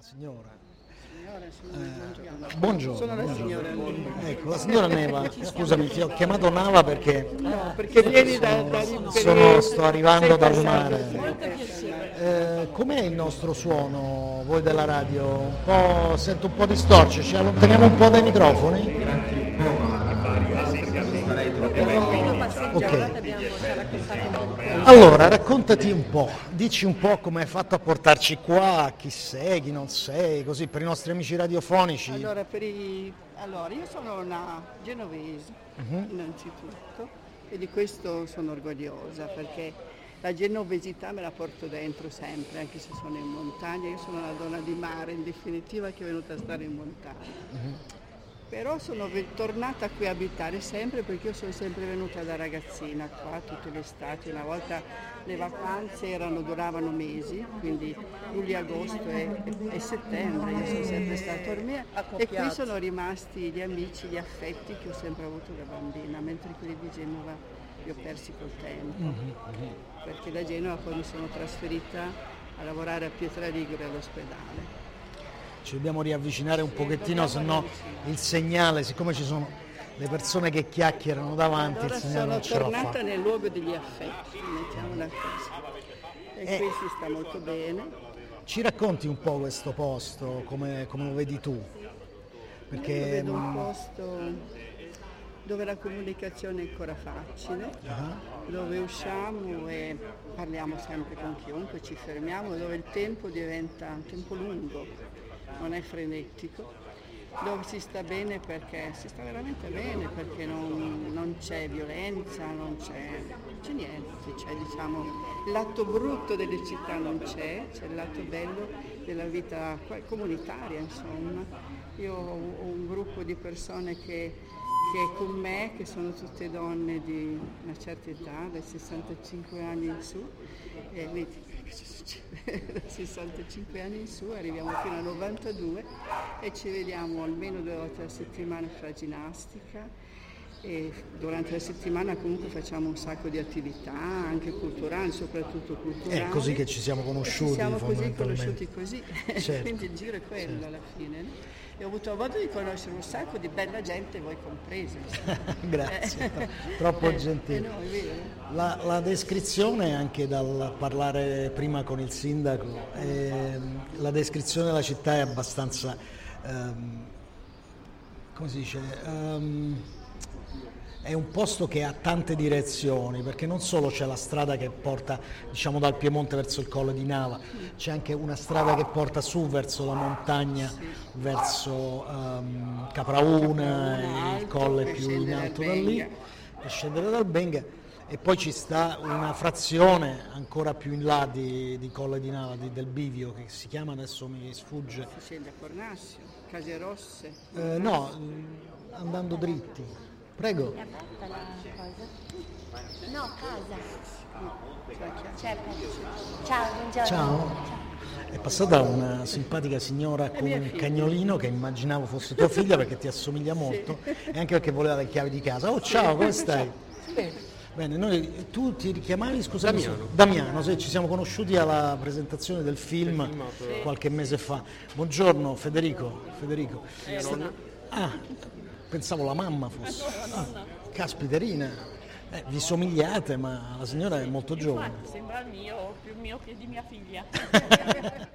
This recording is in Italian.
Signora. Buongiorno. Buongiorno. Sono la buongiorno. signora Neva. Ecco, la signora Neva, scusami, ti ho chiamato Nava perché No, perché vieni da sto arrivando dal mare. Molto Com'è il nostro suono, voi della radio? Sento un po' distorce, ci allontaniamo un po' dai microfoni? Ok. Allora, raccontati un po', dici un po' come hai fatto a portarci qua, chi sei, chi non sei, così per i nostri amici radiofonici. Allora, io sono una genovese, innanzitutto, e di questo sono orgogliosa, perché la genovesità me la porto dentro sempre, anche se sono in montagna. Io sono una donna di mare, in definitiva, che è venuta a stare in montagna. Però sono tornata qui a abitare sempre, perché io sono sempre venuta da ragazzina qua tutte le estati. Una volta le vacanze duravano mesi, quindi luglio, agosto e settembre. Io sono sempre stata a dormire e qui sono rimasti gli amici, gli affetti che ho sempre avuto da bambina, mentre quelli di Genova li ho persi col tempo, perché da Genova poi mi sono trasferita a lavorare a Pietraligure all'ospedale. Ci dobbiamo riavvicinare un pochettino, se no il segnale, siccome ci sono le persone che chiacchierano davanti, Allora il segnale non ce sono la fa. tornata nel luogo degli affetti, mettiamola così. E qui si sta molto bene. Ci racconti un po' questo posto, come lo vedi tu? Io vedo un posto dove la comunicazione è ancora facile, dove usciamo e parliamo sempre con chiunque, ci fermiamo, dove il tempo diventa un tempo lungo, non è frenetico, dove si sta bene perché si sta veramente bene, perché non c'è violenza, non c'è niente, c'è, diciamo, il lato brutto delle città non c'è il lato bello della vita comunitaria, insomma. Io ho un gruppo di persone che è con me, che sono tutte donne di una certa età, dai 65 anni in su, e vedi cosa succede, da 65 anni in su arriviamo fino a 92 e ci vediamo almeno 2 volte alla settimana a fare ginnastica, e durante la settimana comunque facciamo un sacco di attività, anche culturali, soprattutto culturali. È così che ci siamo conosciuti, ci siamo fondamentalmente. conosciuti così, Certo. Quindi il giro è quello alla fine, no? E ho avuto modo di conoscere un sacco di bella gente, voi compresi. Grazie, troppo gentile. No, è vero. La descrizione, anche dal parlare prima con il sindaco, la descrizione della città è abbastanza, come si dice, è un posto che ha tante direzioni, perché non solo c'è la strada che porta, diciamo, dal Piemonte verso il Colle di Nava, c'è anche una strada che porta su verso la montagna, verso Caprauna, il colle più in alto da lì, e scendere dal Benga, e poi ci sta una frazione ancora più in là di Colle di Nava, del Bivio, che si chiama, adesso mi sfugge. Si scende a Cornassio, Case Rosse. No, andando dritti. Prego. È aperta la cosa? No, casa. C'è Ciao, buongiorno. Ciao. È passata una simpatica signora con un cagnolino che immaginavo fosse tua figlia perché ti assomiglia molto, e anche perché voleva le chiavi di casa. Oh, ciao, come stai? Bene, tu ti richiamavi, scusa? Damiano, sì, ci siamo conosciuti alla presentazione del film qualche mese fa. Buongiorno, Federico. Pensavo la mamma fosse. Caspiterina, vi somigliate, ma la signora è molto giovane. Sembra il mio, più mio che di mia figlia.